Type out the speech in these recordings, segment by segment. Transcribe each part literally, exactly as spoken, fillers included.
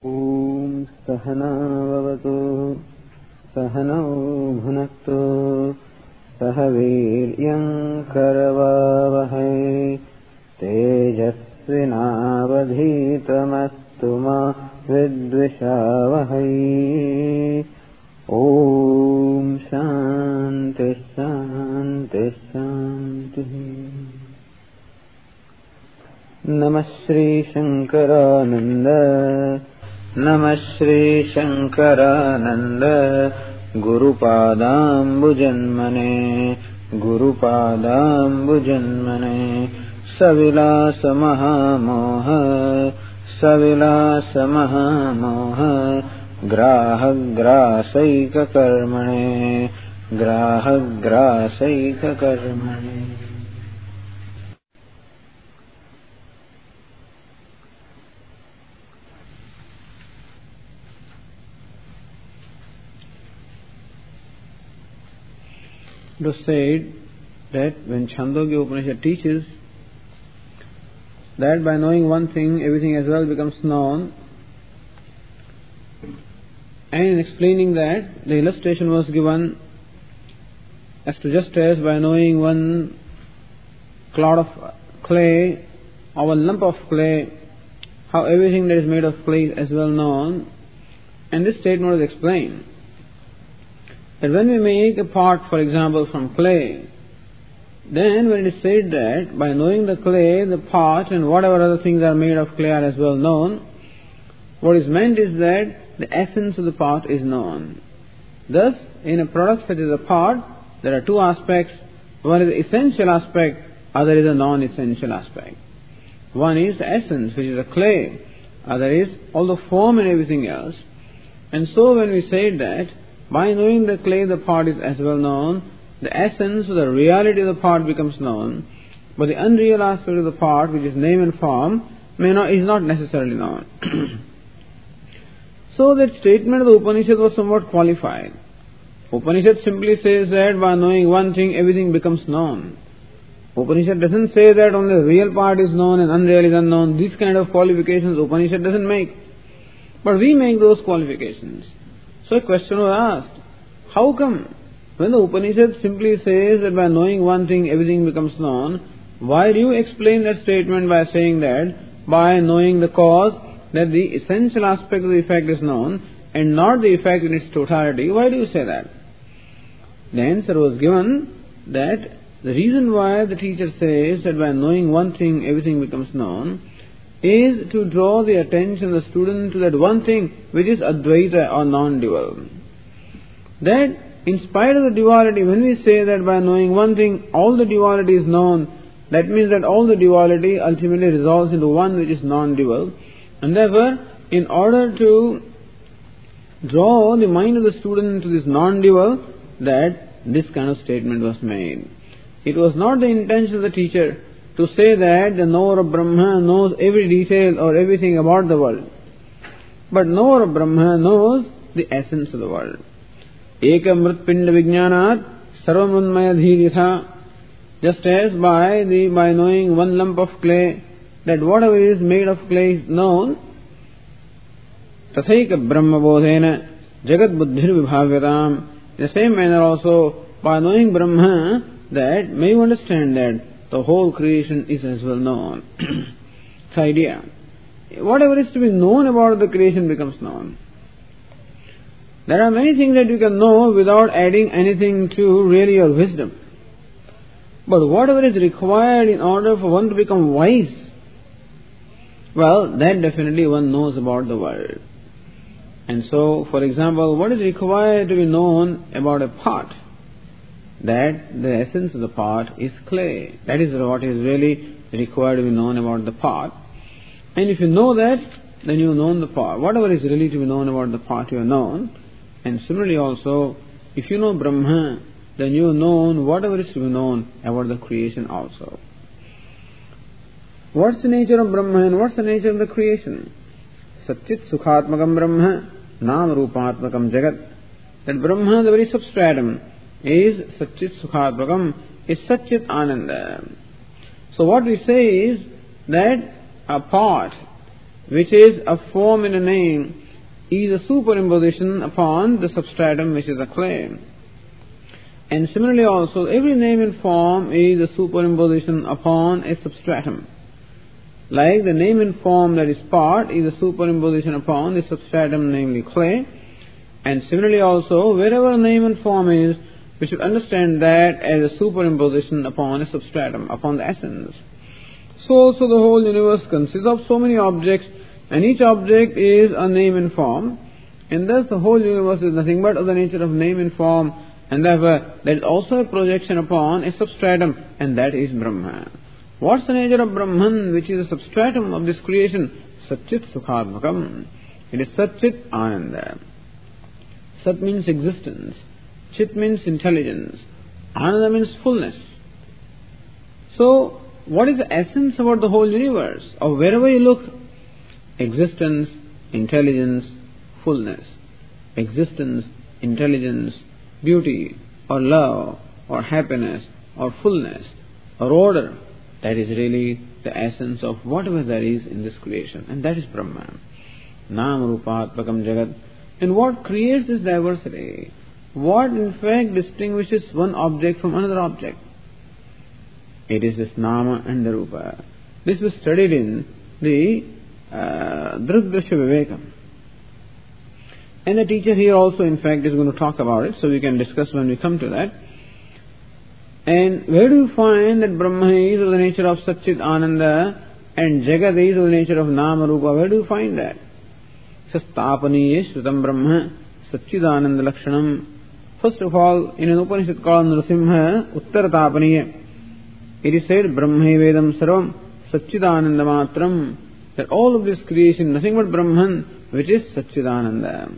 ॐ सहना भवतु सहनौ भुनक्तु सह वीर्यं करवावहै तेजस्विनावधीतमस्तु मा विद्विषावहै। ॐ शान्ति शान्ति शान्तिः। नमः श्री शंकरानंद नमः Shri Shankaranand गुरुपादाम्बुजन्मने गुरुपादाम्बुजन्मने सविलास महामोह सविलास महामोह ग्राहग्रासैककर्मणे ग्राहग्रासैककर्मणे। It was said that when Chandogya Upanishad teaches that by knowing one thing, everything as well becomes known, and in explaining that, the illustration was given as to just as by knowing one clod of clay or one lump of clay, how everything that is made of clay is as well known, and this statement was explained. That when we make a pot, for example, from clay, then when it is said that by knowing the clay, the pot and whatever other things are made of clay are as well known, what is meant is that the essence of the pot is known. Thus, in a product such as a pot, there are two aspects. One is the essential aspect, other is a non-essential aspect. One is the essence, which is the clay, other is all the form and everything else. And so when we say that by knowing the clay, the pot is as well known, the essence or the reality of the pot becomes known, but the unreal aspect of the pot, which is name and form, may not, is not necessarily known. So that statement of the Upanishad was somewhat qualified. Upanishad simply says that by knowing one thing, everything becomes known. Upanishad doesn't say that only the real part is known and unreal is unknown. These kind of qualifications Upanishad doesn't make. But we make those qualifications. So a question was asked, how come when the Upanishad simply says that by knowing one thing everything becomes known, why do you explain that statement by saying that by knowing the cause, that the essential aspect of the effect is known and not the effect in its totality? Why do you say that? The answer was given that the reason why the teacher says that by knowing one thing everything becomes known is to draw the attention of the student to that one thing which is Advaita or non-dual. That in spite of the duality, when we say that by knowing one thing all the duality is known, that means that all the duality ultimately resolves into one which is non-dual. And therefore, in order to draw the mind of the student to this non-dual, that this kind of statement was made. It was not the intention of the teacher to say that the knower of Brahma knows every detail or everything about the world. But knower of Brahma knows the essence of the world. Eka mrit pinda vijnanat sarvam unmaya dhiriyatha. Just as by the by knowing one lump of clay, that whatever is made of clay is known, tathaika brahma bodhena jagat buddhir vibhavyatam. In the same manner also, by knowing Brahma, that may you understand that the whole creation is as well known. It's the idea. Whatever is to be known about the creation becomes known. There are many things that you can know without adding anything to really your wisdom. But whatever is required in order for one to become wise, well, that definitely one knows about the world. And so, for example, what is required to be known about a pot? That the essence of the pot is clay. That is what is really required to be known about the pot. And if you know that, then you have known the pot. Whatever is really to be known about the pot, you have known. And similarly also, if you know Brahma, then you have known whatever is to be known about the creation also. What's the nature of Brahma and what's the nature of the creation? Satchit Sukhatmakam Brahma, Nam Rupatmakam Jagat. That Brahma, the very substratum, is Satchit Sukhatmakam, is Satchit Ananda. So what we say is that a pot which is a form in a name, is a superimposition upon the substratum which is a clay. And similarly also, every name and form is a superimposition upon a substratum. Like the name and form that is part is a superimposition upon the substratum, namely clay. And similarly also, wherever name and form is, we should understand that as a superimposition upon a substratum, upon the essence. So also the whole universe consists of so many objects, and each object is a name and form, and thus the whole universe is nothing but of the nature of name and form, and therefore there is also a projection upon a substratum, and that is Brahman. What's the nature of Brahman, which is a substratum of this creation? Satchit Sukhatmakam. It is Satchit Ananda. Sat means existence. Chit means intelligence. Ananda means fullness. So, what is the essence about the whole universe? Or wherever you look, existence, intelligence, fullness. Existence, intelligence, beauty, or love, or happiness, or fullness, or order. That is really the essence of whatever there is in this creation. And that is Brahman. Nam Rupatmakam Jagat. And what creates this diversity? What in fact distinguishes one object from another object? It is this Nama and the Rupa. This was studied in the uh, Drugdrishya Vivekam. And the teacher here also in fact is going to talk about it, so we can discuss when we come to that. And where do you find that Brahma is of the nature of Satchit Ananda and Jagat is of the nature of Nama Rupa? Where do you find that? Sastapaniye Shrutam Brahma Satchidananda Lakshanam. First of all, in an Upanishad called Nrsimha Uttartapaniye, it is said Brahma Vedam Sarvam Satchidananda Matram, that all of this creation nothing but Brahman, which is Satchidananda.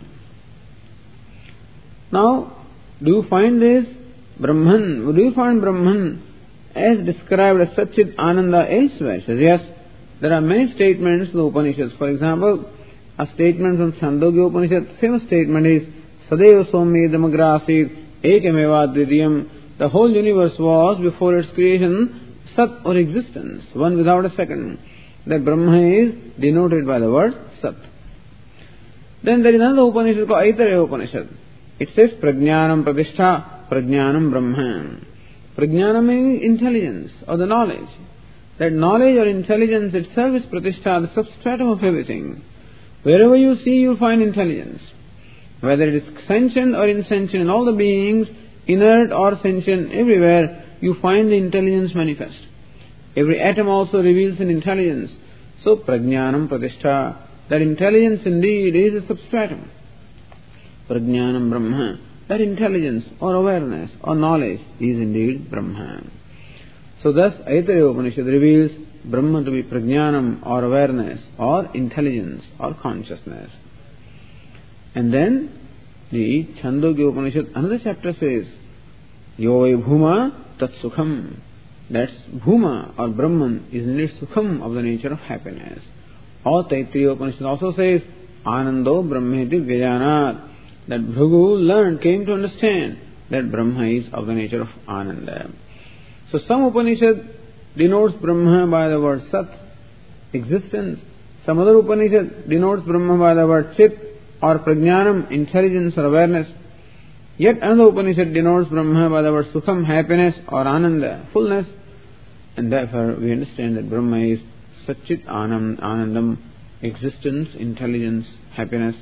Now, do you find this Brahman, do you find Brahman as described as Satchit Ananda elsewhere? Says yes, there are many statements in the Upanishads. For example, a statement from Chandogya Upanishad, famous statement is Sadeva Sommi Damagrasid Ekemeva Dvidiyam. The whole universe was, before its creation, Sat or existence, one without a second. That Brahma is denoted by the word Sat. Then there is another Upanishad called Aitareya Upanishad. It says Prajnanam Pratishtha Prajnanam Brahman. Prajnanam means intelligence or the knowledge. That knowledge or intelligence itself is Pratishtha, the substratum of everything. Wherever you see, you find intelligence. Whether it is sentient or insentient, in all the beings, inert or sentient, everywhere you find the intelligence manifest. Every atom also reveals an intelligence. So, Prajnanam Pratishtha, that intelligence indeed is a substratum. Prajnanam Brahma, that intelligence or awareness or knowledge is indeed Brahman. So thus, Aitareya Upanishad reveals Brahma to be Prajnanam or awareness or intelligence or consciousness. And then the Chandogya Upanishad, another chapter says, Yovai Bhuma Tat Sukham. That's Bhuma or Brahman is indeed Sukham of the nature of happiness. Or Taittiriya Upanishad also says, Anando Brahmeti Vyajanat. That Bhrigu learned, came to understand that Brahma is of the nature of Ananda. So some Upanishad denotes Brahma by the word Sat, existence. Some other Upanishad denotes Brahma by the word Chit or Prajnanam, intelligence or awareness. Yet another Upanishad denotes Brahma by the word Sukham, happiness or Ananda, fullness. And therefore we understand that Brahma is Satchit Anam, Anandam, existence, intelligence, happiness.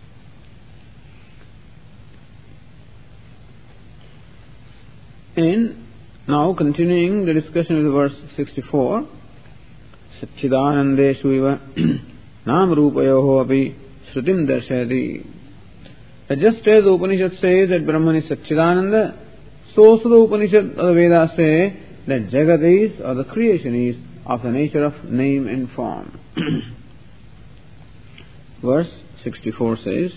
And now continuing the discussion of the verse sixty-four, Satchidanandeshu iva nam rupayoho api shrutim darshayati. Just as the Upanishad says that Brahman is Satchidananda, so also the Upanishad or the Vedas say that Jagat is or the creation is of the nature of name and form. Verse sixty-four says,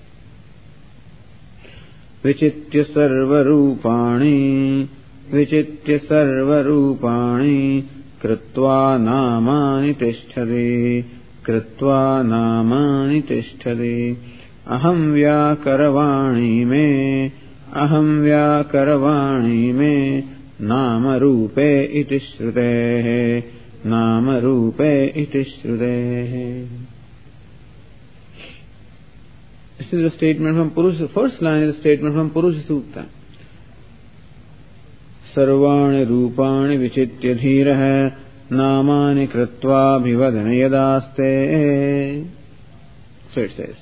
Vichitya sarva rupani Vichitya sarva rupani Kritva namani tishtari Kritva namani tishtari Aham vyakaravani me Aham vyakaravani me Nama rupe iti shrutehe Nama rupe iti shrutehe. is a statement from Purusha. First line is a statement from Purusha Sukta. Sarvani rupani vichitya dhiraha namani kritva bhivadana yadaste. So it says,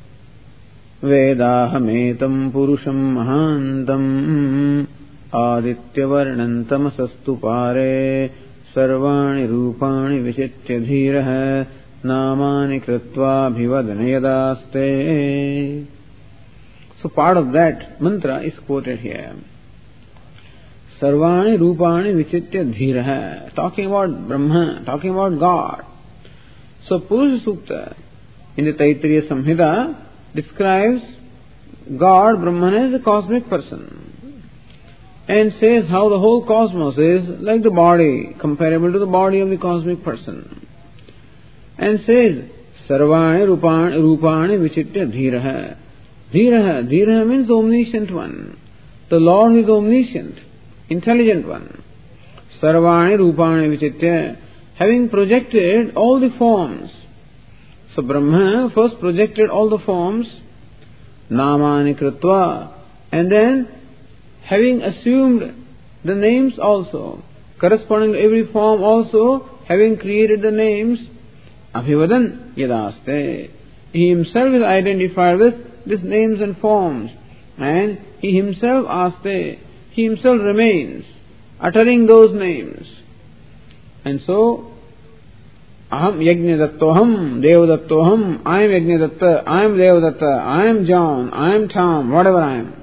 Vedahametam purusham mahantam aditya varnantam pare sarvani rupani vichitya dhiraha namani kritva bhivadana yadaste. So part of that mantra is quoted here. Sarvani rupani vichitya dhiraha. Talking about Brahma, talking about God. So Purusha Sukta in the Taittiriya Samhita describes God, Brahman, as a cosmic person and says how the whole cosmos is like the body, comparable to the body of the cosmic person. And says, Sarvani rupani, rupani vichitya dhiraha. Dhiraha, dhiraha means the omniscient one. The Lord who is omniscient, intelligent one. Sarvani rupani vichitya, having projected all the forms. So Brahma first projected all the forms, namani kritva, and then having assumed the names also, corresponding to every form also, having created the names, abhivadan yadaste. He himself is identified with these names and forms, and he himself aste, he himself remains, uttering those names. And so, Aham Yajnadattoham, Devadattaham, I am Yajnadatta, I am Devadatta, I am John, I am Tom, whatever I am.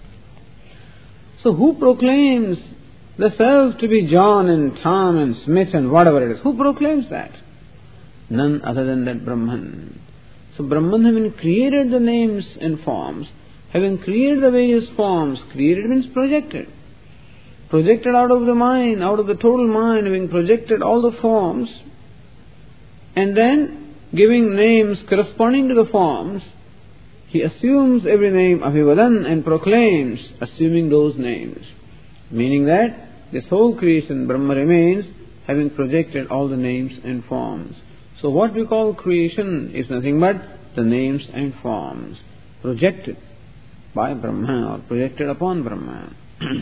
So who proclaims the self to be John and Tom and Smith and whatever it is? Who proclaims that? None other than that Brahman. So Brahman, having created the names and forms, having created the various forms, created means projected. Projected out of the mind, out of the total mind, having projected all the forms, and then giving names corresponding to the forms, he assumes every name Abhivadan and proclaims, assuming those names. Meaning that this whole creation, Brahma remains, having projected all the names and forms. So what we call creation is nothing but the names and forms projected by Brahma or projected upon Brahma.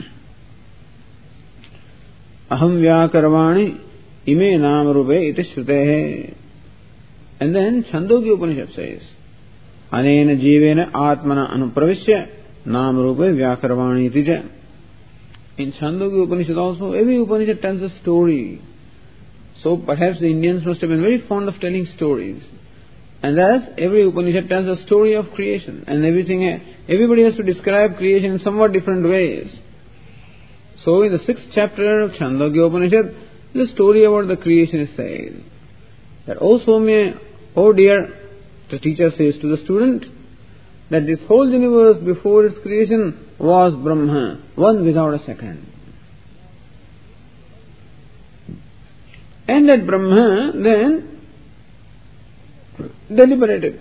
Aham vyakarvani ime nam rupe iti shrutehe. And then Chandogya Upanishad says, Anena jivena atmana anupravishya nam rupe vyakarvani iti ja. In Chandogya Upanishad also, every Upanishad tells a story. So perhaps the Indians must have been very fond of telling stories. And thus, every Upanishad tells a story of creation. And everything, everybody has to describe creation in somewhat different ways. So in the sixth chapter of Chandogya Upanishad, the story about the creation is said. That, O Somya, O dear, the teacher says to the student, that this whole universe before its creation was Brahma, one without a second. And that Brahma then deliberated.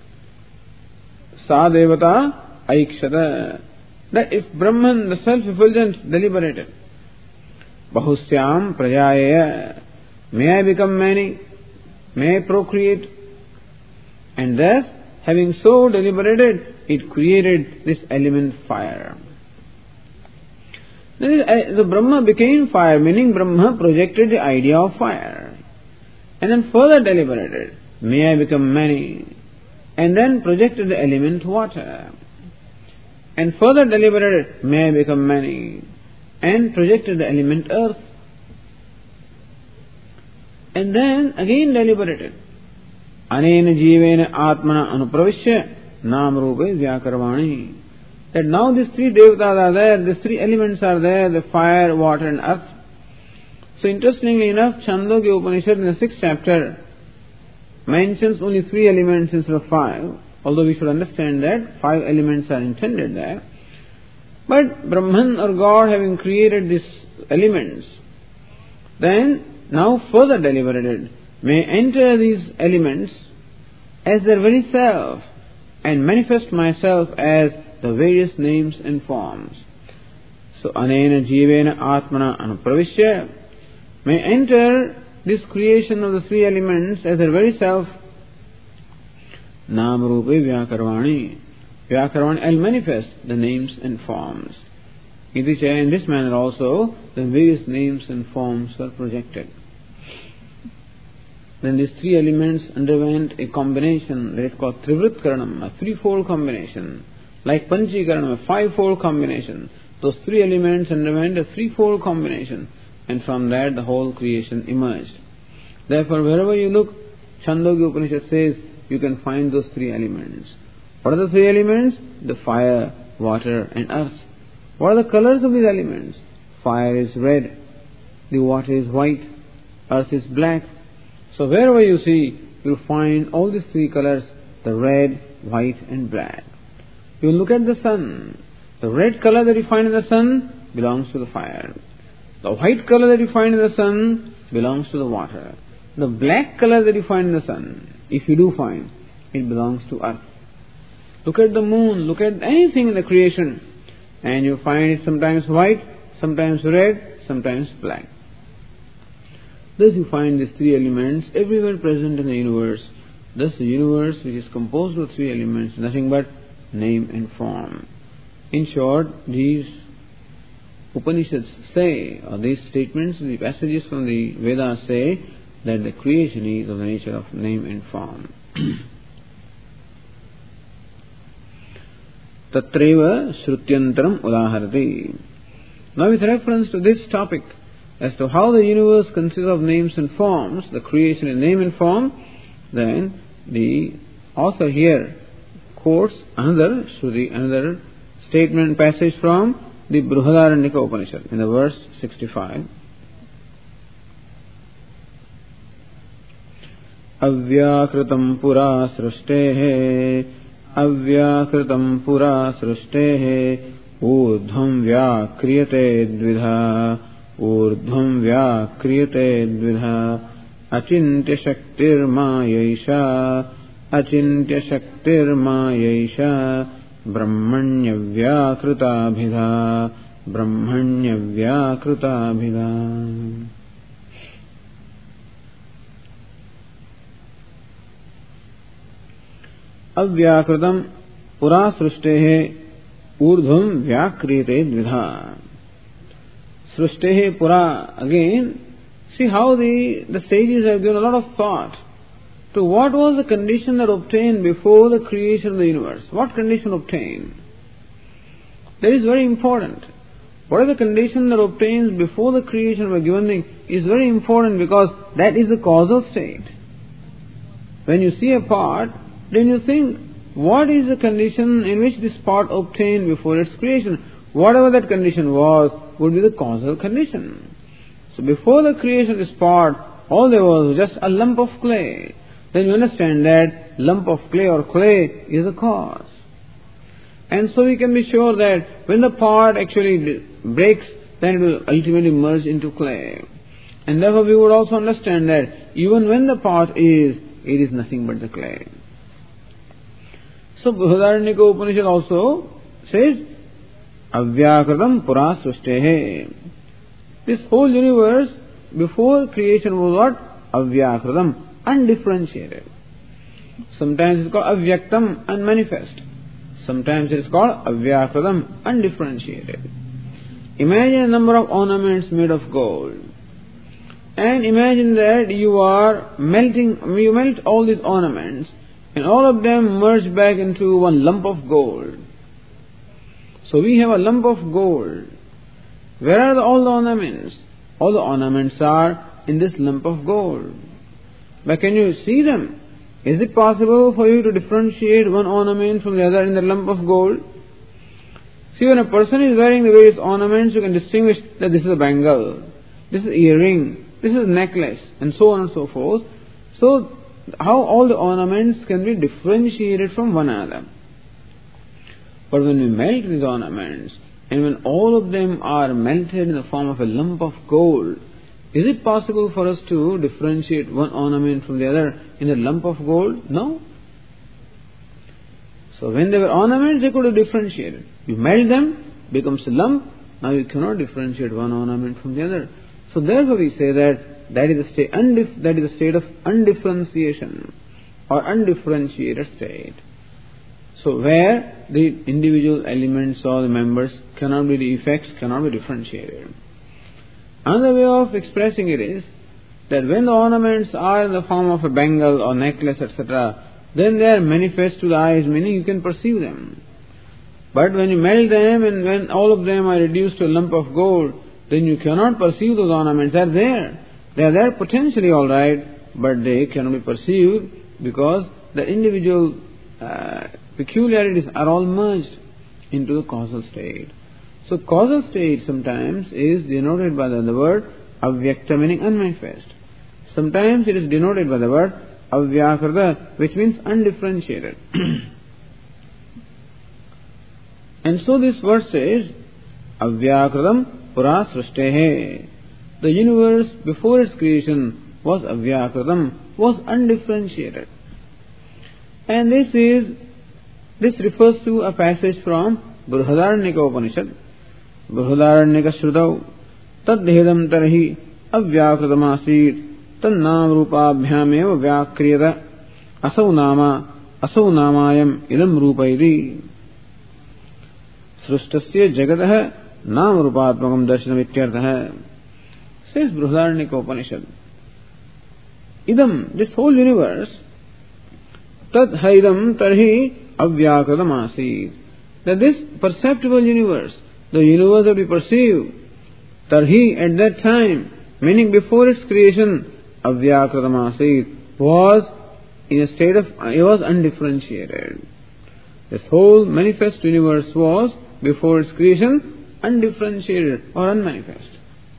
Sa devata aikshata. That if Brahman, the self-effulgent, deliberated, Bahusyam prajaya, may I become many, may I procreate. And thus, having so deliberated, it created this element fire. The Brahma became fire, meaning Brahma projected the idea of fire. And then further deliberated, may I become many. And then projected the element water. And further deliberated, may I become many. And projected the element earth. And then again deliberated. Anena jivena atmana anupravishya nam rupe vyakarvani. That now these three devatas are there, these three elements are there, the fire, water and earth. So interestingly enough, Chandogya Upanishad in the sixth chapter mentions only three elements instead of five, although we should understand that five elements are intended there. But Brahman or God having created these elements, then now further deliberated, may enter these elements as their very self and manifest myself as the various names and forms. So, anena jivena atmana anupravishya, may enter this creation of the three elements as their very self, nam rupe vyakarvani, Vyakaran, I'll manifest the names and forms. Iti cha, in this manner also, the various names and forms are projected. Then these three elements underwent a combination that is called Trivrit Karanam, a threefold combination. Like Panchi Karanam, a fivefold combination. Those three elements underwent a threefold combination, and from that the whole creation emerged. Therefore, wherever you look, Chandogya Upanishad says you can find those three elements. What are the three elements? The fire, water and earth. What are the colors of these elements? Fire is red, the water is white, earth is black. So wherever you see, you'll find all these three colors, the red, white and black. You look at the sun. The red color that you find in the sun belongs to the fire. The white color that you find in the sun belongs to the water. The black color that you find in the sun, if you do find, it belongs to earth. Look at the moon, look at anything in the creation, and you find it sometimes white, sometimes red, sometimes black. Thus you find these three elements everywhere present in the universe. Thus the universe, which is composed of three elements, nothing but name and form. In short, these Upanishads say, or these statements, the passages from the Vedas say, that the creation is of the nature of name and form. Tatreva Shrutyantaram Udaharati. Now with reference to this topic, as to how the universe consists of names and forms, the creation in name and form, then the author here quotes another Shruti, another statement passage from the Brihadaranyaka Upanishad in the verse sixty-five. Avyakritam pura srushtehe Avyakritam pura srushtehe Urdhvam vyakriyate dvidha Urdhvam vyakriyate dvidha Achintya shaktir mayaisha Achintya shaktir mayaisha Brahmanya vyakrita bhida Brahmanya vyakrita bhida. Avyakritam pura srushtehe urdhvam vyakriyate dvidha. Srushtehe pura, again, see how the, the sages have given a lot of thought to what was the condition that obtained before the creation of the universe. What condition obtained? That is very important. What is the condition that obtains before the creation of a given thing is very important, because that is the causal state. When you see a part, then you think, what is the condition in which this part obtained before its creation? Whatever that condition was, would be the causal condition. So before the creation of this part, all there was was just a lump of clay. Then you understand that lump of clay or clay is a cause. And so we can be sure that when the part actually breaks, then it will ultimately merge into clay. And therefore we would also understand that even when the part is, it is nothing but the clay. So Brihadaranyaka Upanishad also says, Avyakritam pura srushtehe. This whole universe before creation was what? Avyakritam, undifferentiated. Sometimes it's called Avyaktam, unmanifest. Sometimes it is called Avyakritam, undifferentiated. Imagine a number of ornaments made of gold. And imagine that you are melting, you melt all these ornaments, and all of them merge back into one lump of gold. So we have a lump of gold. Where are the, all the ornaments? All the ornaments are in this lump of gold. But can you see them? Is it possible for you to differentiate one ornament from the other in the lump of gold? See, when a person is wearing the various ornaments, you can distinguish that this is a bangle, this is earring, this is necklace, and so on and so forth. So, how all the ornaments can be differentiated from one another? But when we melt these ornaments, and when all of them are melted in the form of a lump of gold, is it possible for us to differentiate one ornament from the other in a lump of gold? No. So when they were ornaments, they could have differentiated. You melt them, becomes a lump, now you cannot differentiate one ornament from the other. So therefore we say that that is a state, undif- that is a state of undifferentiation or undifferentiated state. So where the individual elements or the members cannot be, the effects cannot be differentiated. Another way of expressing it is that when the ornaments are in the form of a bangle or necklace, et cetera, then they are manifest to the eyes, meaning you can perceive them. But when you melt them and when all of them are reduced to a lump of gold, then you cannot perceive those ornaments. They are there. They are there potentially all right, but they cannot be perceived because the individual uh, peculiarities are all merged into the causal state. So causal state sometimes is denoted by the, the word avyakta, meaning unmanifest. Sometimes it is denoted by the word avyakrita, which means undifferentiated. And so this verse says, avyakritam pura srishtehe. The universe before its creation was avyakritam, was undifferentiated. And this is, this refers to a passage from Brihadaranyaka Upanishad. Brihadaranyaka Shrutau tadhedam tarhi avyakritam asit tannam rupabhyameva vyakriyata asau nama asau namayam idam rupairi srishtasya jagatah nam rupatmakam darshanam ityartah. Says Brihadaranyaka Upanishad, idam, this whole universe, tadhaidam tarhi avyakritam asit, that this perceptible universe, the universe that we perceive, tarhi, at that time, meaning before its creation, avyakritam asit, was in a state of, it was undifferentiated. This whole manifest universe was, before its creation, undifferentiated or unmanifest.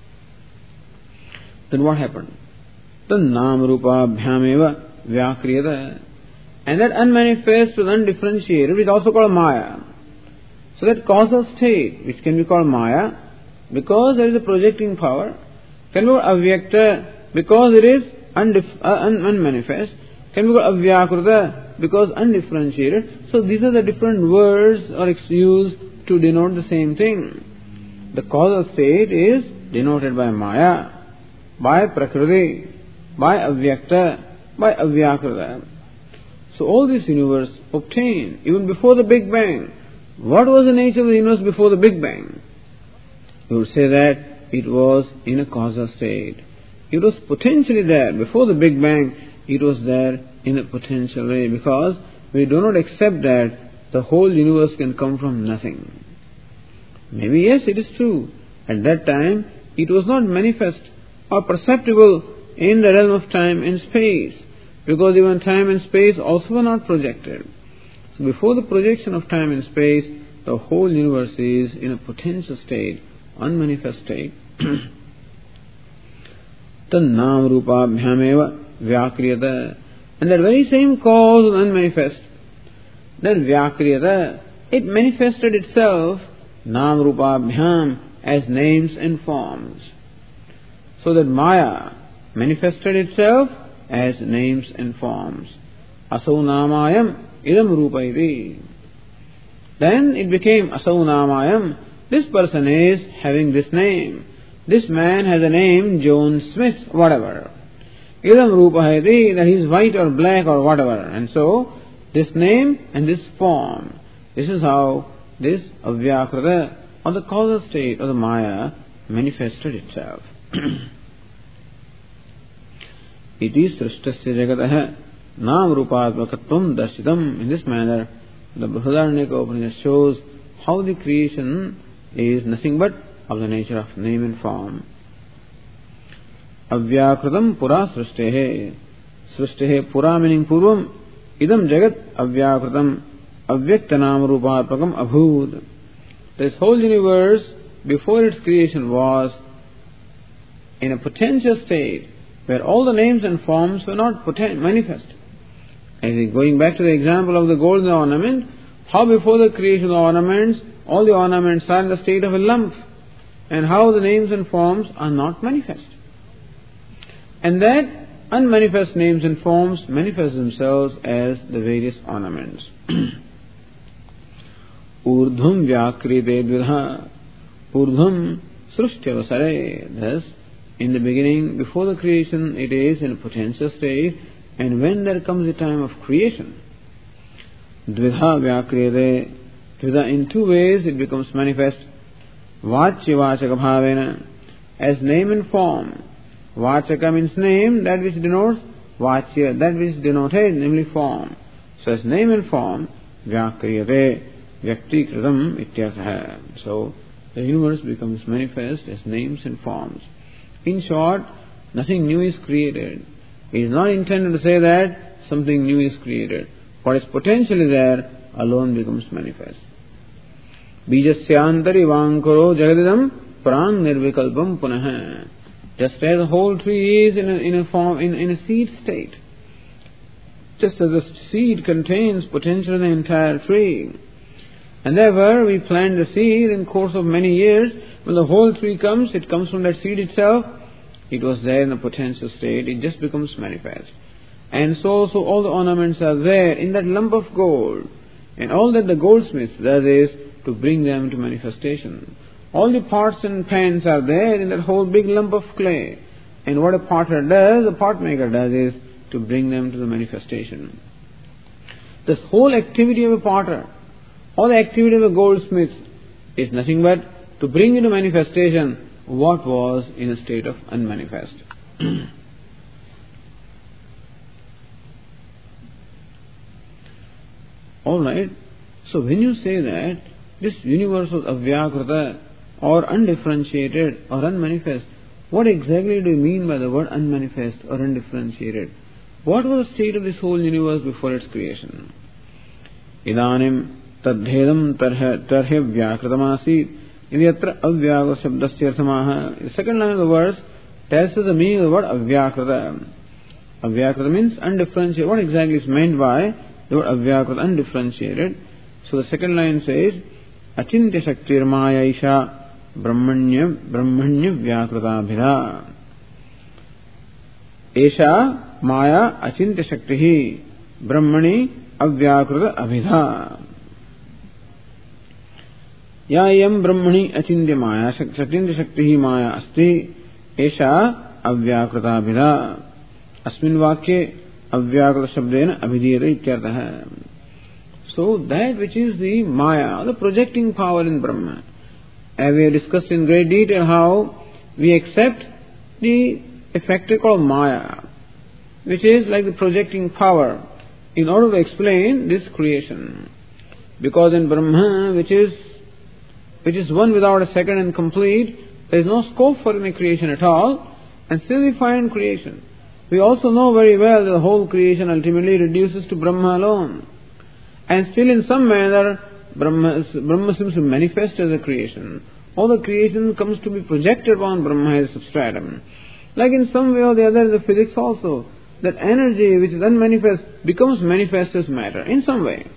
Then what happened? Then nam rupa bhyameva vyakriyata. And that unmanifest was undifferentiated, which is also called Maya. So that causal state, which can be called Maya, because there is a projecting power, can be called avyakta, because it is undif- uh, un- unmanifest, can be called avyakrita, because undifferentiated. So these are the different words are used to denote the same thing. The causal state is denoted by Maya, by Prakriti, by avyakta, by avyakrita. So all this universe obtained even before the Big Bang. What was the nature of the universe before the Big Bang? You would say that it was in a causal state. It was potentially there. Before the Big Bang, it was there in a potential way, because we do not accept that the whole universe can come from nothing. Maybe yes, it is true. At that time, it was not manifest or perceptible in the realm of time and space, because even time and space also were not projected. So before the projection of time and space, the whole universe is in a potential state, unmanifest state. Tannam rupa bhyameva vyakriyata. And that very same cause was unmanifest, that vyakriyata, it manifested itself, nam rupa bhyam, as names and forms. So that Maya manifested itself as names and forms. Asau namayam idam rupairi. Then it became asau namayam. This person is having this name. This man has a name, John Smith, whatever. Idam rupairi, that he is white or black or whatever. And so, this name and this form. This is how this avyakrita, or the causal state of the Maya, manifested itself. Iti srishtasya jagatah nam rupatmakatvam darshitam. In this manner, the Brihadaranyaka Upanishad shows how the creation is nothing but of the nature of name and form. Avyakritam pura srishtehe. Srishtehe pura meaning purvam. Idam jagat avyakritam avyaktanam rupatmakam abhud. This whole universe, before its creation, was in a potential state where all the names and forms were not poten- manifest. And going back to the example of the golden ornament, how before the creation of the ornaments, all the ornaments are in the state of a lump, and how the names and forms are not manifest. And that unmanifest names and forms manifest themselves as the various ornaments. Urdhum vyakrite dvidha. Urdhum srishtyavasare. Thus, in the beginning, before the creation, it is in a potential state, and when there comes the time of creation, Dvidha vyakriyate. Dvidha, in two ways it becomes manifest. Vachya vachaka bhavena, as name and form. Vachaka means name, that which denotes. Vachya, that which is denoted, namely form. So as name and form, vyakriyate, vyaktikritam ityartha. So the universe becomes manifest as names and forms. In short, nothing new is created. It is not intended to say that something new is created. What is potentially there alone becomes manifest. Bijasyantari vankaro jagadidam prang nirvikalpam punaha. Just as a whole tree is in a, in a form, in, in a seed state. Just as a seed contains potentially the entire tree. And therefore we plant the seed in course of many years. When the whole tree comes, it comes from that seed itself. It was there in a potential state. It just becomes manifest. And so, so all the ornaments are there in that lump of gold. And all that the goldsmith does is to bring them to manifestation. All the pots and pans are there in that whole big lump of clay. And what a potter does, a pot maker does is to bring them to the manifestation. This whole activity of a potter, all the activity of a goldsmith is nothing but to bring into manifestation what was in a state of unmanifest. Alright, so when you say that this universe was avyakrita or undifferentiated or unmanifest, what exactly do you mean by the word unmanifest or undifferentiated? What was the state of this whole universe before its creation? Idanim tadhedam tarhe vyakritamasi idyatra avyakrita shabdasya arthamaha. The second line of the verse tells us the meaning of the word avyakrita. Avyakrita means undifferentiated. What exactly is meant by the word avyakrita, undifferentiated? So the second line says, achintya shaktir maya isha brahmanya brahmanya vyakrita bhira. Esha maya achintya shaktihi brahmani avyakrita abhidha. Ya yam brahmani achintya maya achintya shaktihi maya asti esha avyakrita abhidha. Asmin vakye avyakrita shabdena abhidhiyate ityartha. So that which is the maya, the projecting power in Brahma. As we have discussed in great detail how we accept the factor called maya, which is like the projecting power, in order to explain this creation. Because in Brahma, which is which is one without a second and complete, there is no scope for any creation at all, and still we find creation. We also know very well that the whole creation ultimately reduces to Brahma alone. And still in some manner, Brahma, Brahma seems to manifest as a creation. All the creation comes to be projected upon Brahma as substratum. Like in some way or the other, the physics also, that energy which is unmanifest becomes manifest as matter, in some way.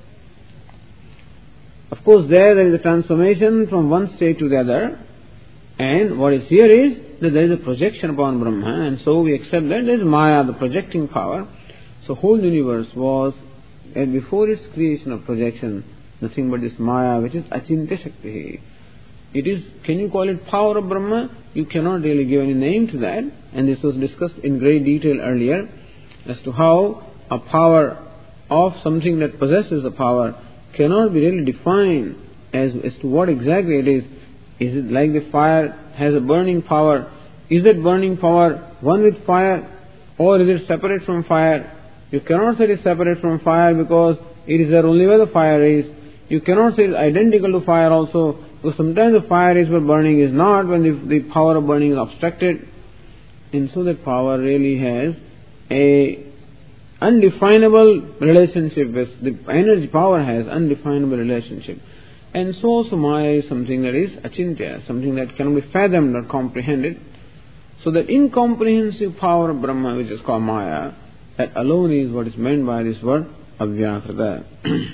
Of course, there there is a transformation from one state to the other. And what is here is that there is a projection upon Brahma, and so we accept that there is Maya, the projecting power. So whole universe was, and before its creation of projection, nothing but this Maya, which is Achintya Shakti. It is, can you call it power of Brahma? You cannot really give any name to that, and this was discussed in great detail earlier, as to how a power of something that possesses a power cannot be really defined as, as to what exactly it is. Is it like the fire has a burning power? Is that burning power one with fire, or is it separate from fire? You cannot say it is separate from fire because it is there only where the fire is. You cannot say it is identical to fire also, because sometimes the fire is where burning is not, when the, the power of burning is obstructed. And so that power really has a undefinable relationship with, the energy power has undefinable relationship. And so also Maya is something that is achintya, something that cannot be fathomed or comprehended. So that incomprehensive power of Brahma, which is called Maya, that alone is what is meant by this word avyakrita.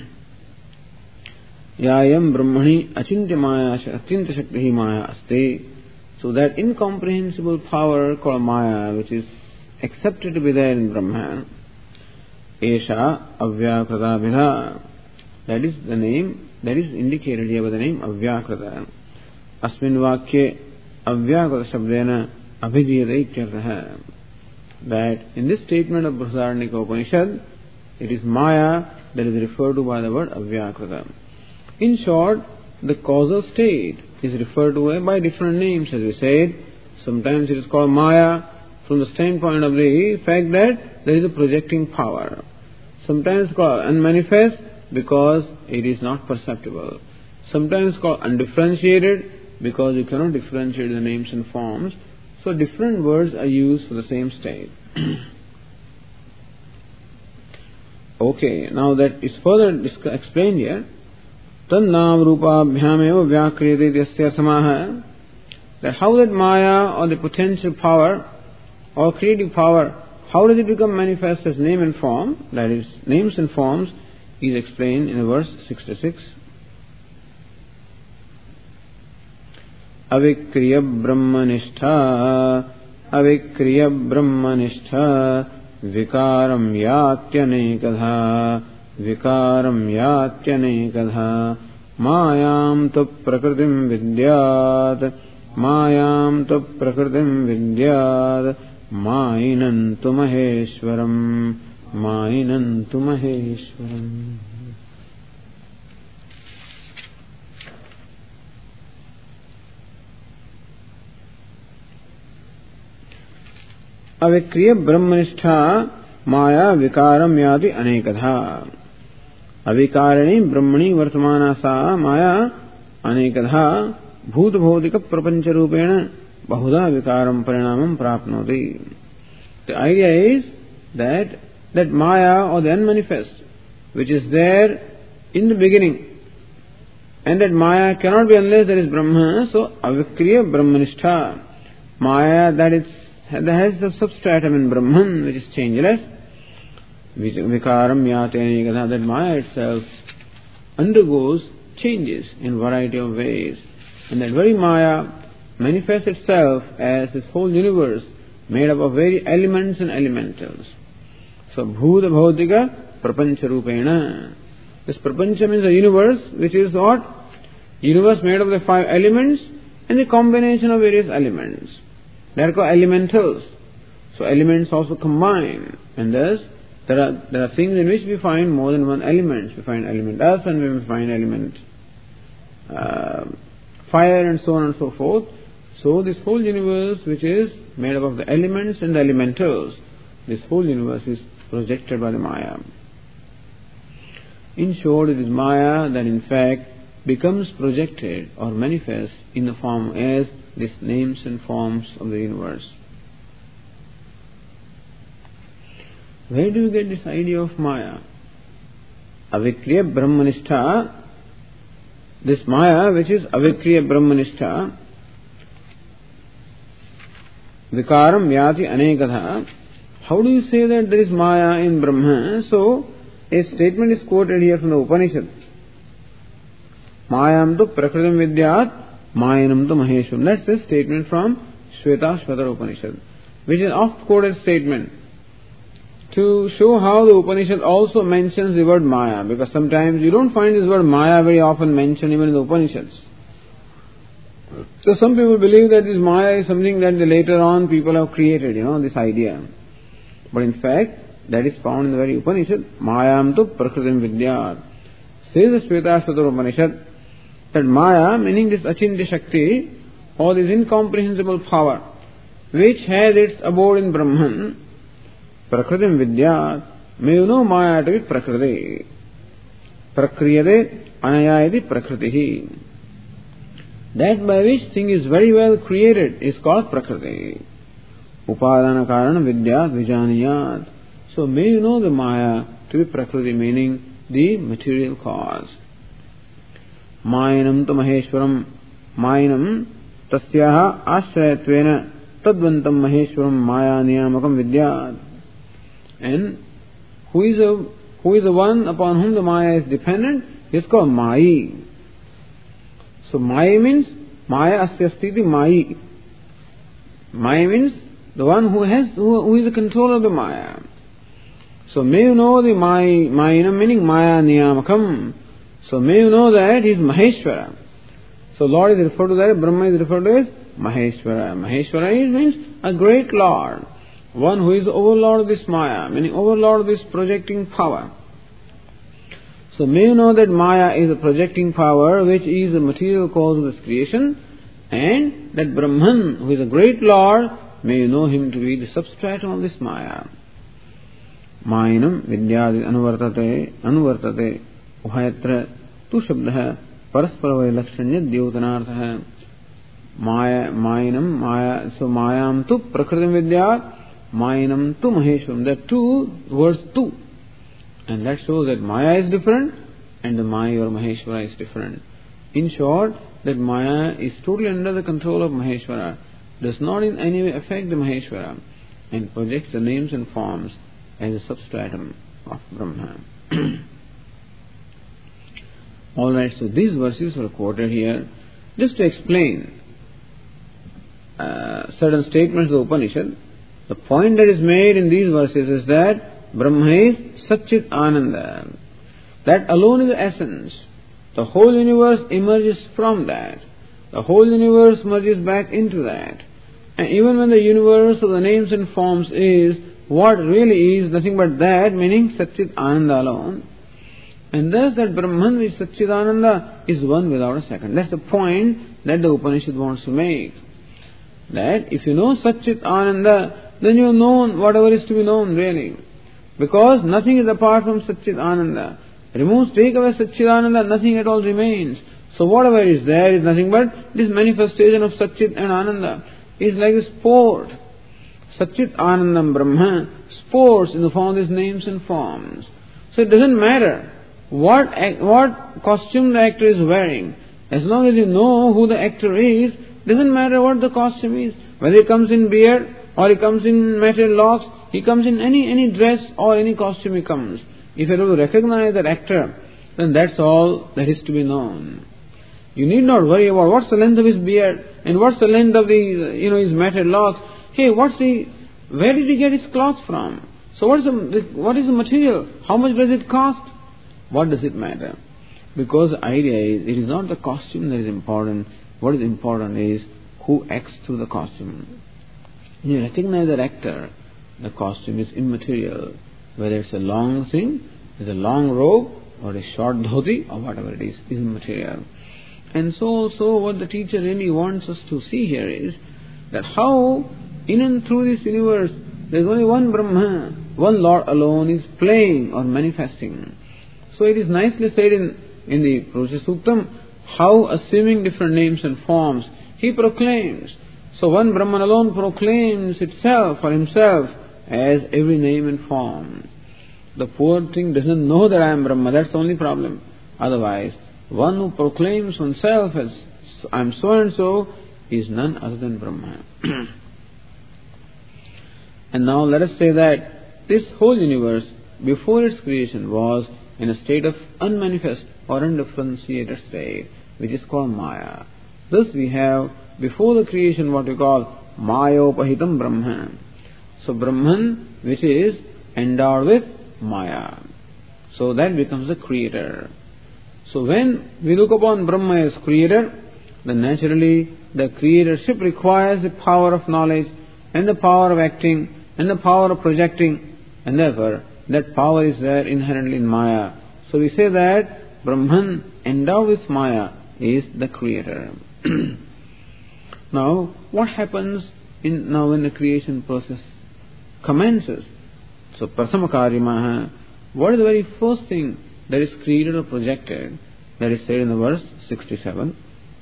Yayam brahmani achintya maya achintya shakti maya asti. So that incomprehensible power called Maya, which is accepted to be there in Brahman, esha avyakrita vidha. That is the name, that is indicated here by the name avyakrita. Asmin vakye avyakrita shabdena abhidhiyate ityartha. That in this statement of Brihadaranyaka Upanishad, it is Maya that is referred to by the word Avyakrita. In short, the causal state is referred to by different names, as we said. Sometimes it is called Maya from the standpoint of the fact that there is a projecting power. Sometimes it's called unmanifest because it is not perceptible. Sometimes it's called undifferentiated because you cannot differentiate the names and forms. So different words are used for the same state. Okay, now that is further explained here. Tannam rupabhyameva vyakriyate ityasya samaha. That how that Maya or the potential power or creative power, how does it become manifest as name and form? That is, names and forms is explained in verse sixty-six. Avikriya brahmanistha, avikriya brahmanistha, vikaram yatyanekadha, vikaram yatyanekadha, mayam tu prakritim vidyat, mayam tu prakritim vidyat, mainantu maheshwaram, mainantu maheshwaram. Avikriya brahmanistha maya vikaram yati anekadha. Avikarani brahmani vartamana sa maya anekadha bhut bhautika prapancha rupena bahuda vikaram parinamam prapnoti. The idea is that that Maya or the unmanifest, which is there in the beginning, and that Maya cannot be unless there is Brahma. So avikriya brahmanistha, Maya that is that has a substratum in Brahman, which is changeless. Vikaram yate anekadha, that Maya itself undergoes changes in variety of ways, and that very Maya manifests itself as this whole universe made up of very elements and elementals. So bhuta bhautika prapancha rupena. This prapancha means a universe which is what? Universe made of the five elements and the combination of various elements. They are called elementals. So elements also combine, and thus there are there are things in which we find more than one element. We find element earth and we find element uh, fire and so on and so forth. So this whole universe, which is made up of the elements and the elementals, this whole universe is projected by the Maya. In short, it is Maya that in fact becomes projected or manifest in the form as these names and forms of the universe. Where do you get this idea of Maya? Avikriya brahmanistha, this Maya which is avikriya brahmanistha, vikaram yati anekadha. How do you say that there is Maya in Brahma? So, a statement is quoted here from the Upanishad. Mayam tu prakritim vidyat, mayanam tu maheshwaram. That's a statement from Shveta Shvatara Upanishad, which is an oft-quoted statement to show how the Upanishad also mentions the word Maya, because sometimes you don't find this word Maya very often mentioned even in the Upanishads. So some people believe that this Maya is something that later on people have created, you know, this idea. But in fact, that is found in the very Upanishad. Mayam tu prakritim vidyat. Says the Shveta Shvatara Upanishad that Maya, meaning this Achintya Shakti, or this incomprehensible power, which has its abode in Brahman, prakritim vidyat, may you know Maya to be prakriti. Prakriyate anayayati prakritihi. That by which thing is very well created is called prakriti. Upadana karana vidyat vijaniyat. So may you know the Maya to be prakriti, meaning the material cause. Mayanam tu maheshwaram. Mayanam tasyaha ashrayattvena tadvantam maheshwaram maya niyamakam vidyat. And who is, a, who is the one upon whom the Maya is dependent? He is called Mayi. So Maya means Maya astyastiti Mayi. Maya means the one who has who, who is the controller of the Maya. So may you know the Maya, Mayinam meaning Maya Niyamakam. So may you know that he is Maheshwara. So Lord is referred to that, Brahma is referred to as Maheshwara. Maheshwara is, means a great Lord. One who is overlord of this Maya, meaning overlord of this projecting power. So may you know that Maya is a projecting power which is the material cause of this creation, and that Brahman, who is a great Lord, may you know him to be the substratum of this Maya. Mayinam vidyadi anuvartate anuvartate uhayatra tu shabdah paraspara lakshanya dyotanartha. Maya, Mayinam, Maya, so Mayam tu prakritim vidyat, Mayinam tu Maheshwaram. There are two words tu. And that shows that Maya is different and the Maya or Maheshwara is different. In short, that Maya is totally under the control of Maheshwara, does not in any way affect the Maheshwara, and projects the names and forms as a substratum of Brahma. Alright, so these verses were quoted here just to explain uh, certain statements of the Upanishad. The point that is made in these verses is that Brahma is Satchit Ananda. That alone is the essence. The whole universe emerges from that. The whole universe merges back into that. And even when the universe of the names and forms is what really is nothing but that, meaning Satchit Ananda alone. And thus that Brahman which Satchit Ananda is one without a second. That's the point that the Upanishad wants to make. That if you know Satchit Ananda, then you know whatever is to be known really. Because nothing is apart from Satchit Ananda. Remove, take away Satchidananda, nothing at all remains. So whatever is there is nothing but this manifestation of Satchit and Ananda. It's like a sport. Satchit Anandam Brahma, sports in the form of these names and forms. So it doesn't matter what what costume the actor is wearing. As long as you know who the actor is, doesn't matter what the costume is. Whether he comes in beard or he comes in matted locks, he comes in any any dress or any costume he comes. If you are able to recognize that actor, then that's all that is to be known. You need not worry about what's the length of his beard and what's the length of the, you know, his matted locks. Hey, what's the, where did he get his cloth from? So what's the, what is the material? How much does it cost? What does it matter? Because the idea is, it is not the costume that is important. What is important is who acts through the costume. You recognize that actor, the costume is immaterial. Whether it's a long thing, it's a long robe, or a short dhoti, or whatever it is, is immaterial. And so also what the teacher really wants us to see here is that how in and through this universe there is only one Brahma, one Lord alone is playing or manifesting. So it is nicely said in, in the Purusha Suktam, how assuming different names and forms, he proclaims. So one Brahman alone proclaims itself or himself as every name and form. The poor thing doesn't know that I am Brahma, that's the only problem. Otherwise, one who proclaims oneself as I am so and so is none other than Brahma. And now let us say that this whole universe, before its creation, was in a state of unmanifest or undifferentiated state, which is called Maya. Thus we have, before the creation, what we call Mayopahitam Brahman. So Brahman, which is endowed with Maya. So that becomes the creator. So when we look upon Brahma as creator, then naturally the creatorship requires the power of knowledge and the power of acting and the power of projecting, and therefore that power is there inherently in Maya. So we say that Brahman endowed with Maya is the creator. Now, what happens in now when the creation process commences? So Prasamakaryamaha, what is the very first thing that is created or projected? That is said in the verse sixty-seven.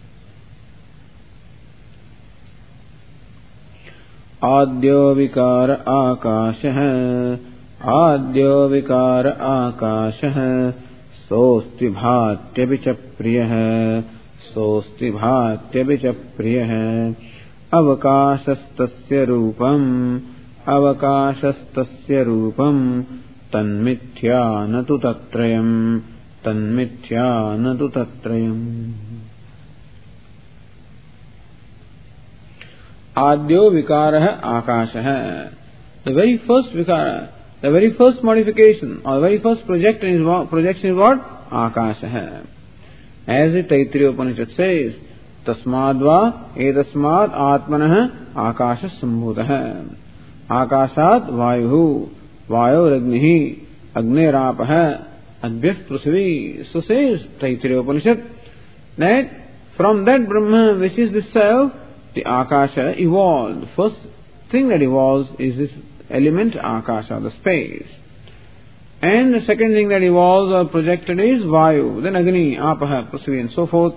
Adyo vikara akashah, adyo vikara akashah, sosti bhatyavicha priyah, sosti bhatyavicha priyah, avakashastasya rupam, avakashastasya rupam, tanmithya natu tatrayam, tanmithya natu tatrayam. Adyo vikara akasha. The very first vikara, the very first modification, or the very first projection is what? Projection is what? Akasha. As the Taittiriya Upanishad says, Tasmadva etasmad atmanah akasha sambhutah. Akashat vayuhu, vayo ragnihi, agnerapah, Advyah Prasivi. So says Taittiriya Upanishad that from that Brahma which is the self, the Akasha evolved. The first thing that evolves is this element Akasha, the space. And the second thing that evolves or projected is Vayu, then Agni, Apaha, Prasivi and so forth.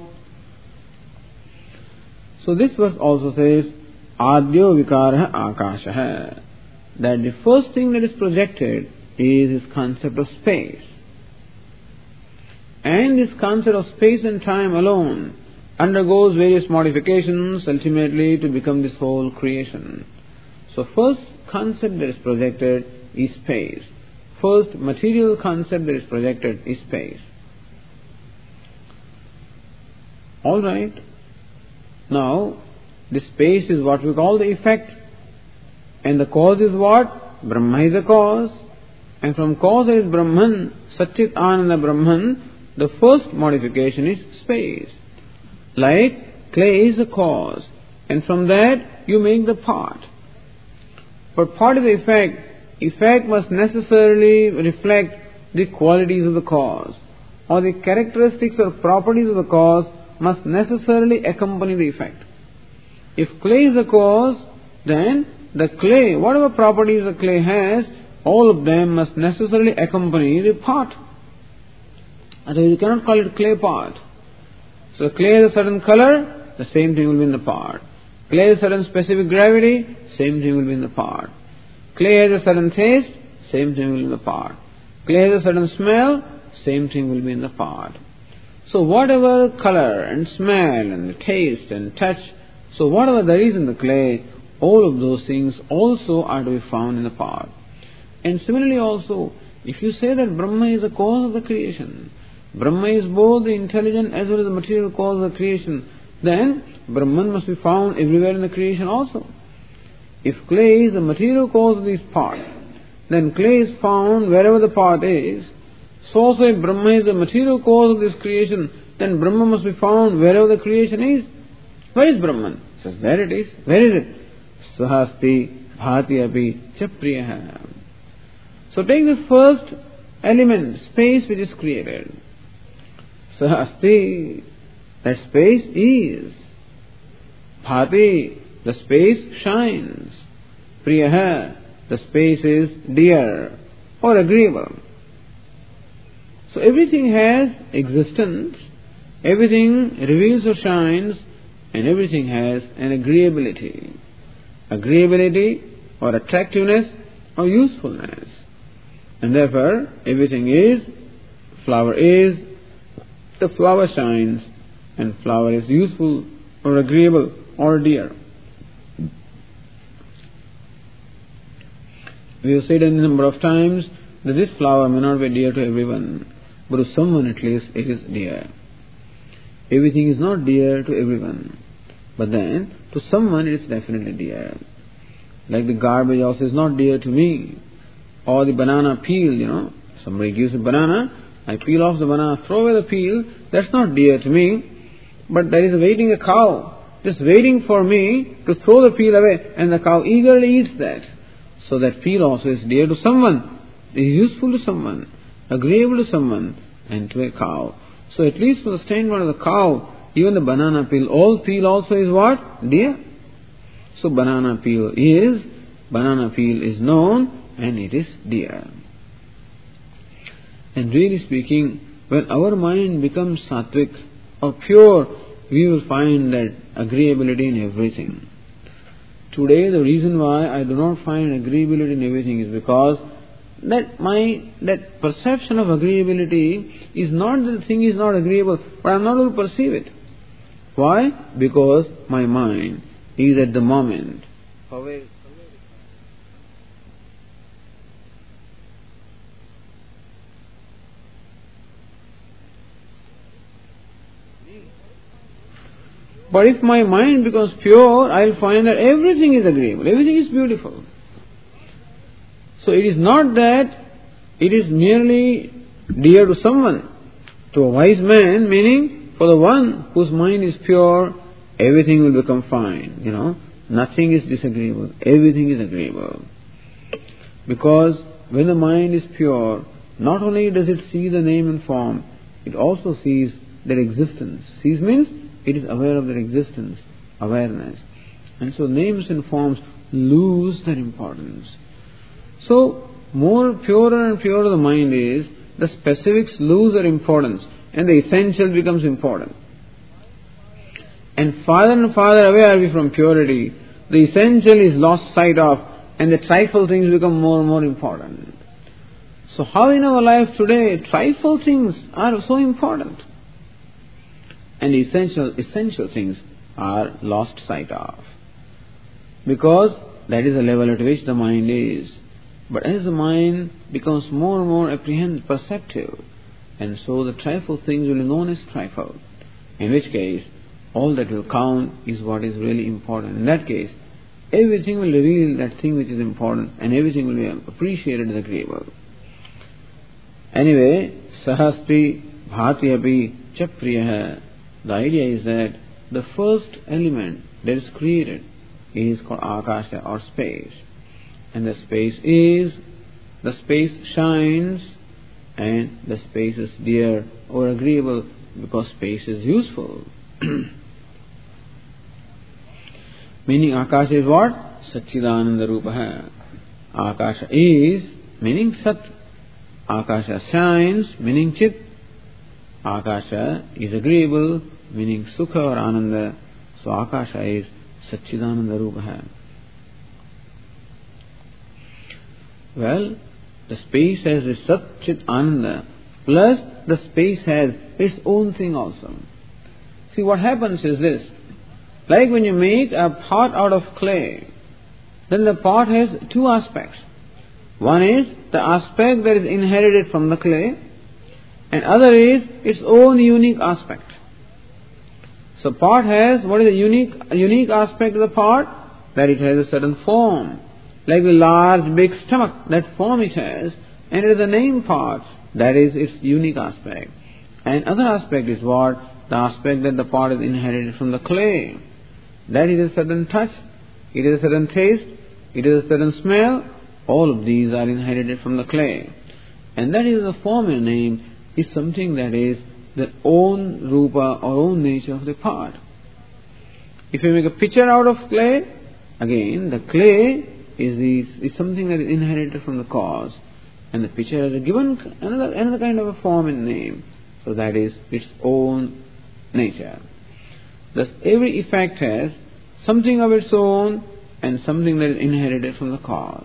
So this verse also says, Adyo Vikaraha Akasha, that the first thing that is projected is this concept of space. And this concept of space and time alone undergoes various modifications ultimately to become this whole creation. So first concept that is projected is space. First material concept that is projected is space. Alright. Now, this space is what we call the effect. And the cause is what? Brahma is the cause. And from cause there is Brahman, Satchit Ananda Brahman. The first modification is space. Like clay is the cause. And from that you make the part. But part is the effect. Effect must necessarily reflect the qualities of the cause, or the characteristics or properties of the cause must necessarily accompany the effect. If clay is the cause, then the clay, whatever properties the clay has, all of them must necessarily accompany the part. Otherwise you cannot call it clay part. So the clay has a certain color, the same thing will be in the part. Clay has a certain specific gravity, same thing will be in the part. Clay has a certain taste, same thing will be in the part. Clay has a certain smell, same thing will be in the part. So whatever color and smell and taste and touch, so whatever there is in the clay, all of those things also are to be found in the part. And similarly also, if you say that Brahma is the cause of the creation, Brahma is both the intelligent as well as the material cause of the creation, then Brahman must be found everywhere in the creation also. If clay is the material cause of this part, then clay is found wherever the part is. So also if Brahma is the material cause of this creation, then Brahma must be found wherever the creation is. Where is Brahman? He says, there it is. Where is it? Swahasti bhati api chapriyaha. So take the first element, space which is created. Swahasti, that space is. Bhati, the space shines. Priyaha, the space is dear or agreeable. So everything has existence, everything reveals or shines, and everything has an agreeability. Agreeability or attractiveness or usefulness. And therefore, everything is, flower is, the flower shines, and flower is useful or agreeable or dear. We have said a number of times that this flower may not be dear to everyone, but to someone at least it is dear. Everything is not dear to everyone, but then to someone it is definitely dear. Like the garbage also is not dear to me, or the banana peel, you know. Somebody gives a banana, I peel off the banana, throw away the peel, that's not dear to me, but there is waiting a cow, just waiting for me to throw the peel away, and the cow eagerly eats that. So that peel also is dear to someone, is useful to someone, agreeable to someone, and to a cow. So at least from the standpoint of the cow, even the banana peel, all peel also is what? Dear. So banana peel is, banana peel is known, and it is dear. And really speaking, when our mind becomes sattvic or pure, we will find that agreeability in everything. Today the reason why I do not find agreeability in everything is because that my that perception of agreeability is not that the thing is not agreeable, but I am not able to perceive it. Why? Because my mind is at the moment. But if my mind becomes pure, I will find that everything is agreeable, everything is beautiful. So it is not that it is merely dear to someone. To a wise man, meaning for the one whose mind is pure, everything will become fine, you know. Nothing is disagreeable, everything is agreeable. Because when the mind is pure, not only does it see the name and form, it also sees their existence. Sees means it is aware of their existence, awareness. And so names and forms lose their importance. So, more purer and purer the mind is, the specifics lose their importance and the essential becomes important. And farther and farther away are we from purity, the essential is lost sight of and the trifle things become more and more important. So how in our life today trifle things are so important and the essential, essential things are lost sight of? Because that is the level at which the mind is. But as the mind becomes more and more apprehend, perceptive, and so the trifle things will be known as trifle, in which case all that will count is what is really important. In that case, everything will reveal that thing which is important and everything will be appreciated and agreeable. Anyway, sahasti bhati api cha priyaha. The idea is that the first element that is created is called akasha or space. And the space is, the space shines and the space is dear or agreeable because space is useful. Meaning Akasha is what? Satchidananda Rupa. Akasha is meaning Sat. Akasha shines meaning Chit. Akasha is agreeable meaning Sukha or Ananda. So Akasha is Satchidananda Rupa. Well, the space has a Sat Chit Ananda plus the space has its own thing also. See, what happens is this. Like when you make a pot out of clay, then the pot has two aspects. One is the aspect that is inherited from the clay, and other is its own unique aspect. So pot has, what is the unique, unique aspect of the pot? That it has a certain form. Like a large, big stomach, that form it has, and it is the name pot, that is its unique aspect. And other aspect is what? The aspect that the pot is inherited from the clay. That is a certain touch, it is a certain taste, it is a certain smell. All of these are inherited from the clay. And that is the form and name is something that is the own rupa or own nature of the pot. If you make a pitcher out of clay, again the clay is, is, is something that is inherited from the cause. And the pitcher has a given another, another kind of a form and name. So that is its own nature. Thus every effect has something of its own and something that is inherited from the cause.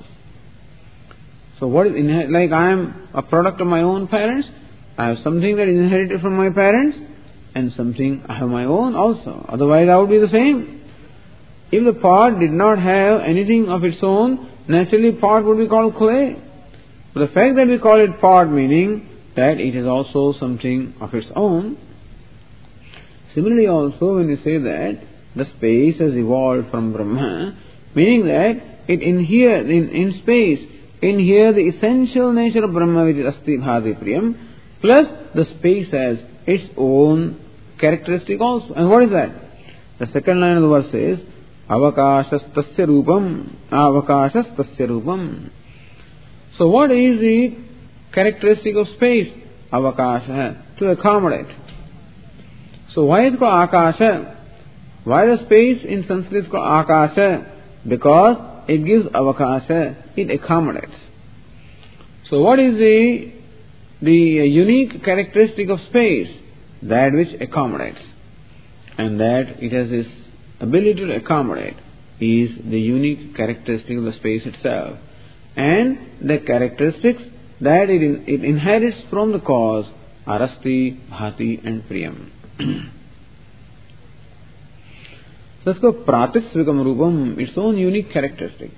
So what is inherited? Like I am a product of my own parents, I have something that is inherited from my parents and something I have my own also. Otherwise I would be the same. If the pot did not have anything of its own, naturally pot would be called clay. But the fact that we call it pot meaning that it is also something of its own. Similarly also when we say that the space has evolved from Brahma, meaning that it in here, in, in space, in here the essential nature of Brahma which is Asti Bhati Priyam, plus the space has its own characteristic also. And what is that? The second line of the verse says, Avakashas tasya rupam, avakashas tasya rupam. So what is the characteristic of space? Avakasha, to accommodate. So why is it called Akasha? Why the space in Sanskrit is called Akasha? Because it gives Avakasha, it accommodates. So what is the, the unique characteristic of space? That which accommodates. And that it has this ability to accommodate is the unique characteristic of the space itself. And the characteristics that it, in, it inherits from the cause are Asti, Bhati and Priyam. So let's go Pratisvikam Rupam, its own unique characteristic.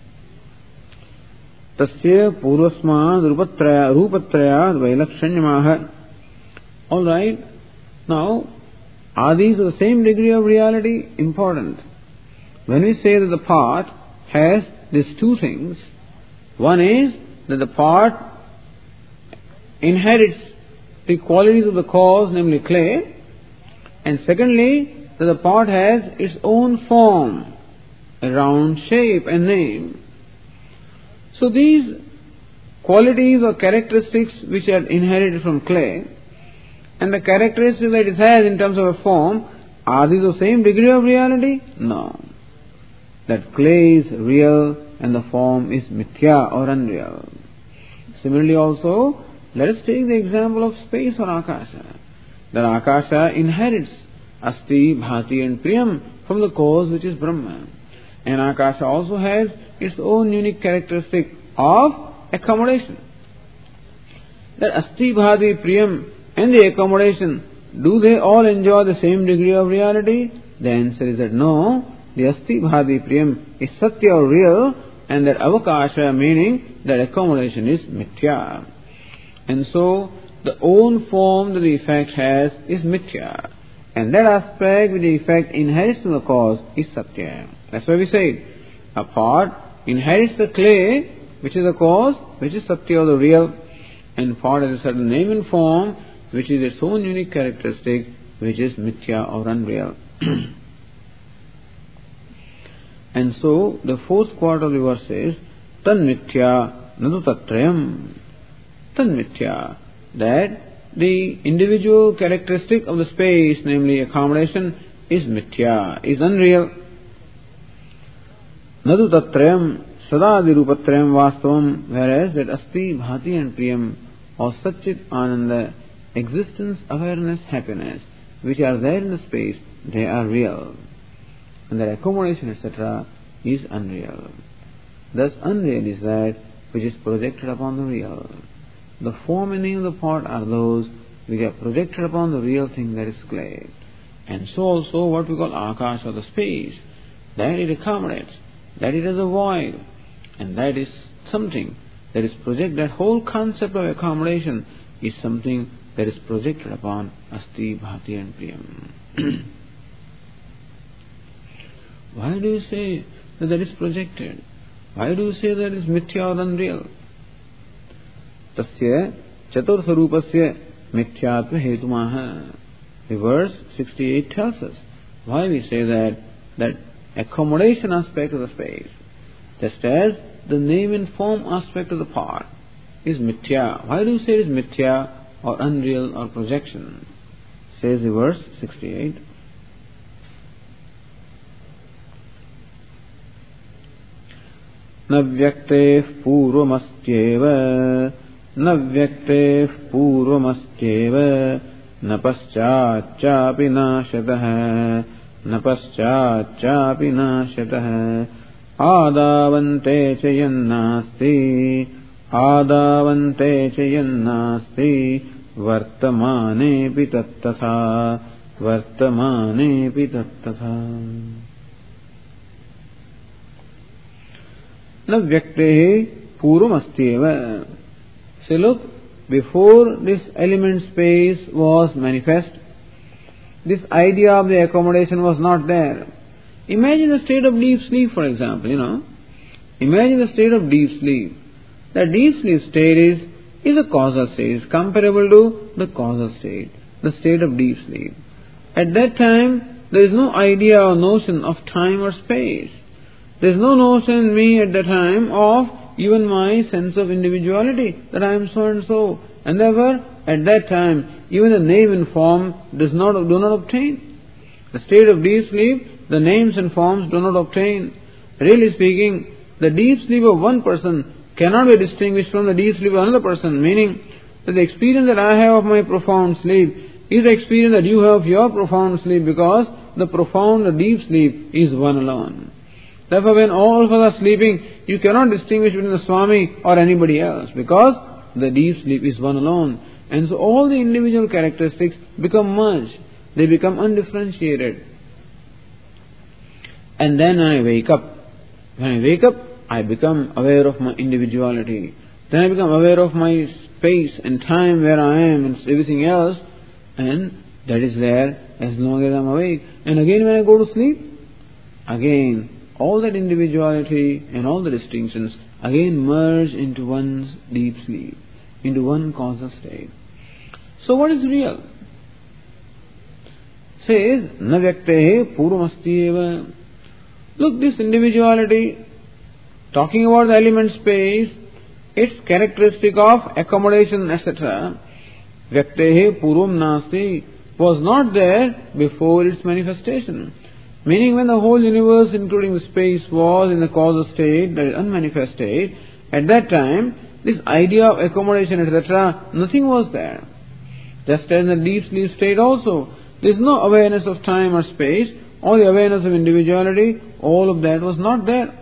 Tasya Purvasma Rupatraya Rupatraya Vailakshanyamaha. Alright, now are these of the same degree of reality? Important. When we say that the pot has these two things, one is that the pot inherits the qualities of the cause, namely clay, and secondly, that the pot has its own form, a round shape and name. So these qualities or characteristics which are inherited from clay, and the characteristics that it has in terms of a form, are these the same degree of reality? No. That clay is real and the form is mithya or unreal. Similarly also, let us take the example of space or akasha. That akasha inherits asti, bhati and priyam from the cause which is Brahma. And akasha also has its own unique characteristic of accommodation. That asti, bhati, priyam and the accommodation, do they all enjoy the same degree of reality? The answer is that no. The asti, bhati, priyam is satya or real, and that avakasha, meaning that accommodation, is mithya. And so, the own form that the effect has is mithya. And that aspect which the effect inherits from the cause is satya. That's why we say, a pot inherits the clay, which is the cause, which is satya or the real, and pot has a certain name and form, which is its own unique characteristic, which is mithya or unreal. And so, the fourth quarter of the verse says, Tan mithya nadu tatrayam. Tan mithya, that the individual characteristic of the space, namely accommodation, is mithya, is unreal. Nadu tatrayam sadadi rupatrayam vastavam, whereas that asti, bhati and priyam, or satchit ananda, existence, awareness, happiness, which are there in the space, they are real. And their accommodation, et cetera, is unreal. Thus, unreal is that which is projected upon the real. The form and name of the pot are those which are projected upon the real thing, that is clay. And so also what we call akash, or the space, that it accommodates, that it is a void, and that is something that is projected. That whole concept of accommodation is something that is projected upon asti, bhati and priyam. Why do you say that that is projected? Why do you say that is mithya or unreal? Tasya chaturtha rupasya mithyatva hetumaha. The verse sixty-eight tells us why we say that that accommodation aspect of the space, just as the name and form aspect of the pot, is mithya. Why do you say it is mithya or unreal or projection? Says the verse sixty-eight. न व्यक्तेः पूर्वमस्त्येव न व्यक्तेः पूर्वमस्त्येव न पश्चाच्चापि नाशतः न पश्चाच्चापि नाशतः आदावन्ते च यन्नास्ति आदावन्ते च यन्नास्ति वर्तमानेऽपि तत्तथा वर्तमानेऽपि तत्तथा न व्यक्तेः पूर्वमस्त्येव. Say, look, before this element space was manifest, this idea of the accommodation was not there. Imagine a state of deep sleep, for example, you know. Imagine a state of deep sleep. The deep sleep state is, is a causal state, is comparable to the causal state, the state of deep sleep. At that time, there is no idea or notion of time or space. There is no notion in me at that time of even my sense of individuality, that I am so and so. And therefore, at that time, even the name and form does not, do not obtain. The state of deep sleep, the names and forms do not obtain. Really speaking, the deep sleep of one person cannot be distinguished from the deep sleep of another person, meaning that the experience that I have of my profound sleep is the experience that you have of your profound sleep, because the profound, the deep sleep is one alone. Therefore, when all of us are sleeping, you cannot distinguish between the Swami or anybody else, because the deep sleep is one alone. And so all the individual characteristics become merged. They become undifferentiated. And then when I wake up, when I wake up, I become aware of my individuality. Then I become aware of my space and time where I am and everything else. And that is there as long as I am awake. And again when I go to sleep, again all that individuality and all the distinctions again merge into one's deep sleep, into one causal state. So what is real? Says, na vyaktehe purvamastyeva. Look, this individuality, talking about the element space, its characteristic of accommodation, et cetera, vyaktehe purvam nasti, was not there before its manifestation. Meaning when the whole universe, including the space, was in the causal state, that is unmanifest state, at that time, this idea of accommodation, et cetera, nothing was there. Just as in the deep sleep state also, there is no awareness of time or space, or the awareness of individuality, all of that was not there.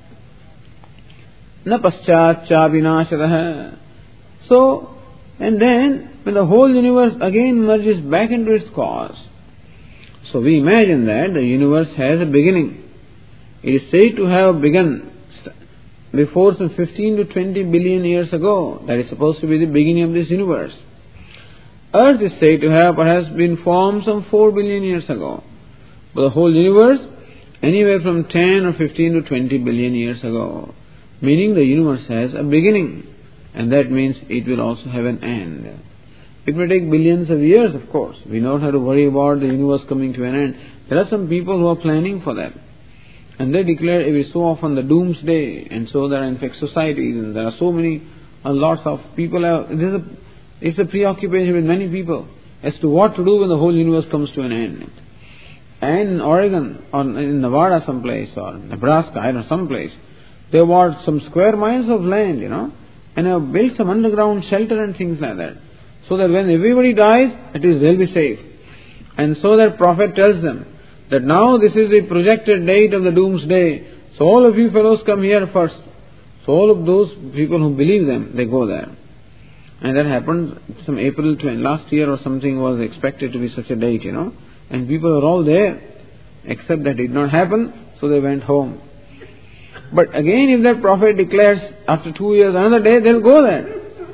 Na paschat cha vinashataha. So, and then, when the whole universe again merges back into its cause, so we imagine that the universe has a beginning. It is said to have begun before some fifteen to twenty billion years ago. That is supposed to be the beginning of this universe. Earth is said to have perhaps been formed some four billion years ago. But the whole universe, anywhere from ten or fifteen to twenty billion years ago. Meaning the universe has a beginning. And that means it will also have an end. It may take billions of years, of course. We don't have to worry about the universe coming to an end. There are some people who are planning for that. And they declare every so often the doomsday. And so there are in fact societies, and there are so many, uh, lots of people have, this is a, it's a preoccupation with many people as to what to do when the whole universe comes to an end. And in Oregon, or in Nevada someplace, or Nebraska, I don't know, someplace, they bought some square miles of land, you know, and have built some underground shelter and things like that. So that when everybody dies, at least they'll be safe. And so that prophet tells them that now this is the projected date of the doomsday. So all of you fellows come here first. So all of those people who believe them, they go there. And that happened some April twentieth, last year or something was expected to be such a date, you know. And people were all there. Except that did not happen, so they went home. But again, if that prophet declares after two years, another day, they'll go there.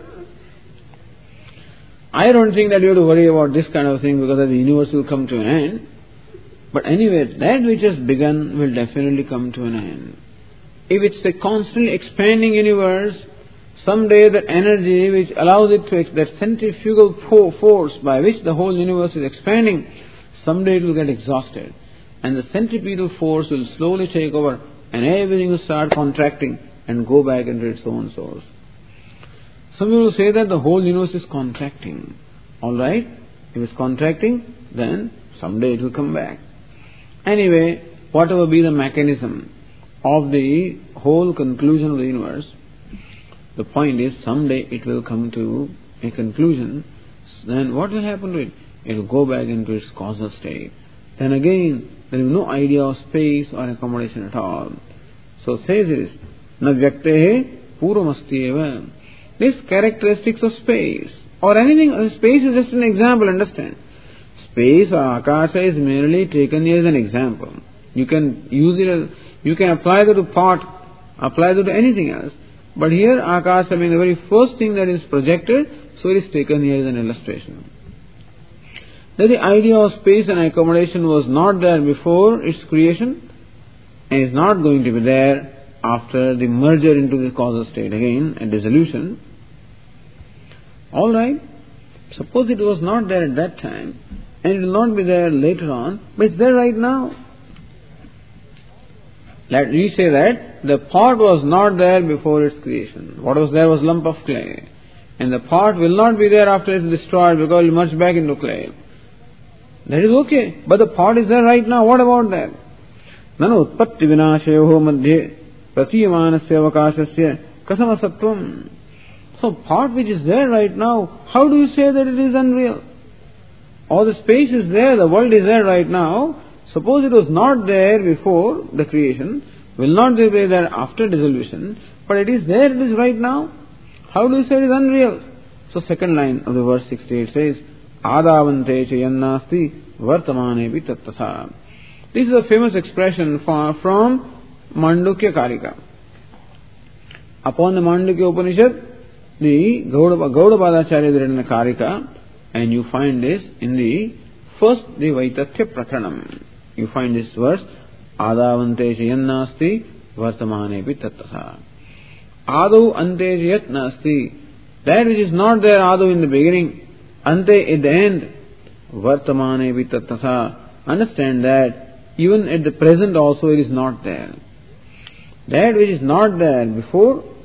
I don't think that you have to worry about this kind of thing because the universe will come to an end. But anyway, that which has begun will definitely come to an end. If it's a constantly expanding universe, someday that energy which allows it to, that centrifugal force by which the whole universe is expanding, someday it will get exhausted. And the centripetal force will slowly take over and everything will start contracting and go back into its own source. Some people say that the whole universe is contracting. Alright, if it's contracting, then someday it will come back. Anyway, whatever be the mechanism of the whole conclusion of the universe, the point is someday it will come to a conclusion. Then what will happen to it? It will go back into its causal state. Then again, there is no idea of space or accommodation at all. So says this, na vyaktehe puramasti eva. These characteristics of space or anything, space is just an example, understand. Space or akasha is merely taken here as an example. You can use it as, you can apply that to pot, apply that to anything else. But here akasha means the very first thing that is projected, so it is taken here as an illustration. That the idea of space and accommodation was not there before its creation and is not going to be there after the merger into the causal state, again a dissolution. Alright, suppose it was not there at that time and it will not be there later on, but it's there right now. Let me say that the pot was not there before its creation. What was there was lump of clay. And the pot will not be there after it is destroyed because it will merge back into clay. That is okay. But the pot is there right now. What about that? Nanu utpatti vinashayoho madhye pratiyamanasya avakashasya kasama sattvam. So pot which is there right now, how do you say that it is unreal? Or the space is there, the world is there right now. Suppose it was not there before the creation, will not be there after dissolution, but it is there, it is right now. How do you say it is unreal? So second line of the verse sixty-eight says, Adavante chayannasti vartamanevi tattatha. This is a famous expression from Mandukya Karika. Upon the Mandukya Upanishad, the Gaudapadacharya has written a Karika, and you find this in the first, the Vaitatya Prathanam. You find this verse, Adavante chayannasti vartamanevi tattatha. Adu ante yat nasti. That which is not there, adu in the beginning, ante at the end, vartamanevi tattatha. Understand that even at the present also it is not there. That which is not there before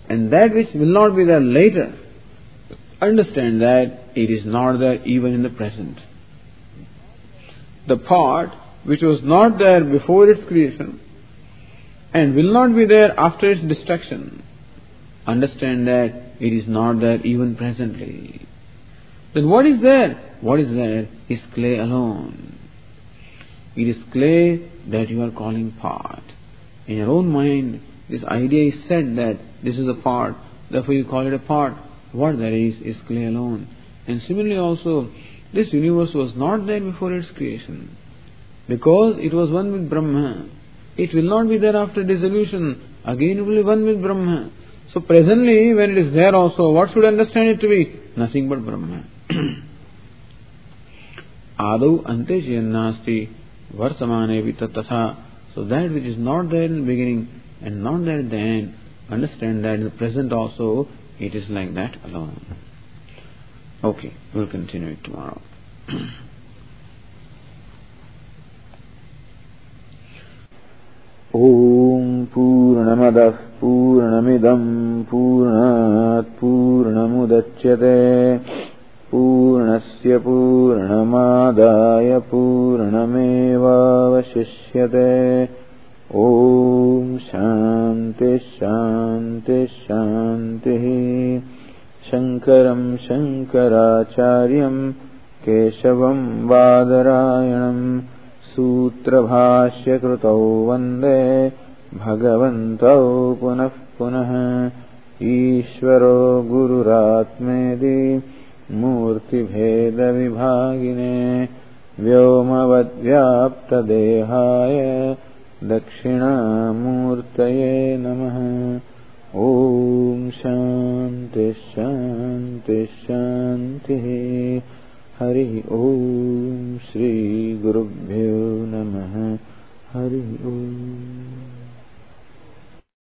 And that which will not be there later, understand that it is not there even in the present. The part which was not there before its creation and will not be there after its destruction, understand that it is not there even presently. Then what is there? What is there is clay alone. It is clay that you are calling part. In your own mind, this idea is said that this is a part, therefore you call it a part. What there is is clay alone. And similarly also, this universe was not there before its creation, because it was one with Brahma. It will not be there after dissolution. Again it will be one with Brahma. So presently, when it is there also, what should understand it to be? Nothing but Brahma. Adau ante jannasti vartamane vitattatha. So that which is not there in the beginning and not there at the end, understand that in the present also it is like that alone. Okay, we'll continue it tomorrow. Om Purnamadah Purnamidam Purnat Purnamudachyate Purnasya Purnamadaya Purnamevavashishyate. Om Shanti Shanti Shanti. Shankaram Shankaracharyam Keshavam Badarayanam Sutra Bhashya Krutau Vande Bhagavantau Punah Punah. Ishvaro Gururatmedi Murti Bheda Vibhagine Vyomavad Vyapta Dehaya Dakshina Murtaye Namaha. Om Shanti Shanti Shanti. Hari Om Shri Gurubhyo Namaha. Hari Om.